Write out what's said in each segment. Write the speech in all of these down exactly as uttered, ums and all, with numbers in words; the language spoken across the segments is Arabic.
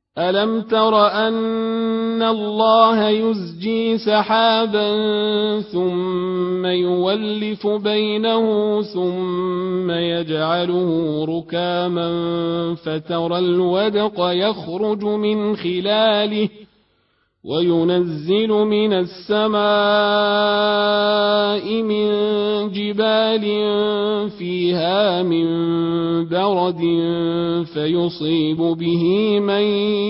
ألم تر أن الله يزجي سحابا ثم يولف بينه ثم يجعله ركاما فترى الودق يخرج من خلاله وينزل من السماء من جبال فيها من برد فيصيب به من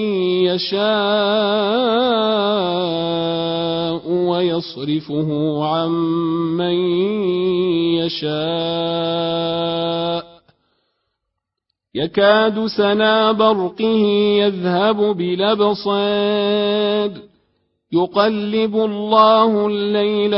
يشاء ويصرفه عن من يشاء يكاد سنا برقه يذهب بالأبصار يقلب الله الليل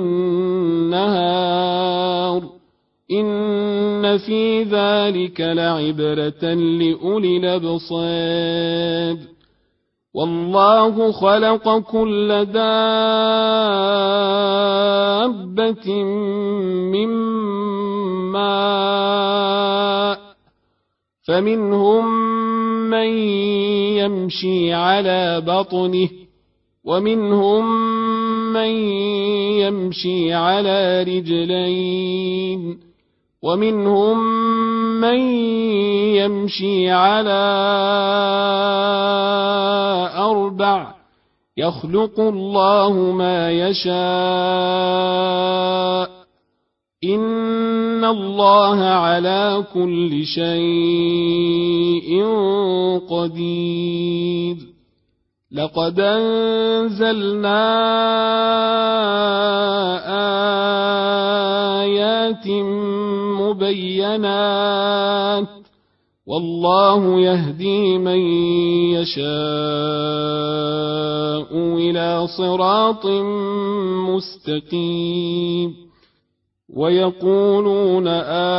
والنهار إن في ذلك لعبرة لأولي الأبصار والله خلق كل دابة من ماء فمنهم من يمشي على بطنه ومنهم من يمشي على رجلين ومنهم من يمشي على أربع يخلق الله ما يشاء إن الله على كل شيء قدير لقد أنزلنا آيات مبينات والله يهدي من يشاء إلى صراط مستقيم ويقولون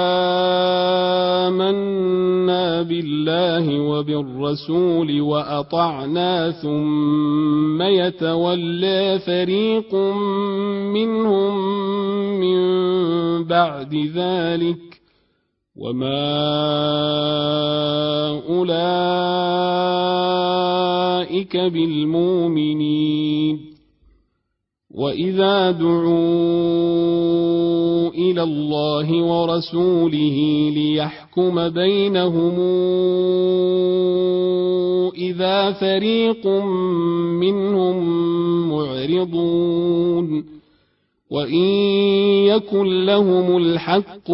آمنا بالله وبالرسول وأطعنا ثم يتولى فريق منهم من بعد ذلك وما أولئك بالمؤمنين وإذا دعوا إلى الله ورسوله ليحكم بينهم إذا فريق منهم معرضون وإن يكن لهم الحق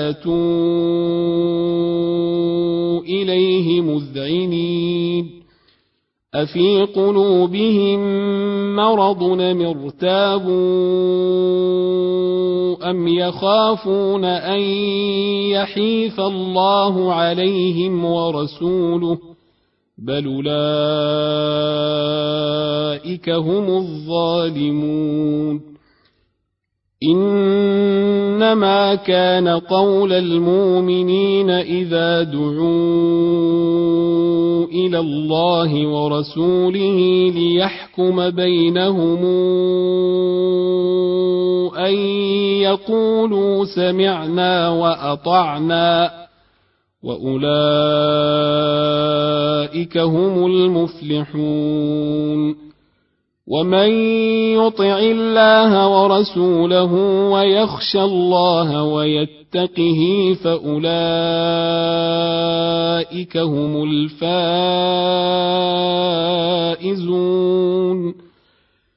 ياتوا إليه مذعنين أفي قلوبهم مرض أم ارتابوا أم يخافون أن يحيف الله عليهم ورسوله بل أولئك هم الظالمون إنما كان قول المؤمنين إذا دعوا إلى الله ورسوله ليحكم بينهم أن يقولوا سمعنا وأطعنا وأولئك هم المفلحون ومن يطع الله ورسوله ويخشى الله ويتقه فأولئك هم الفائزون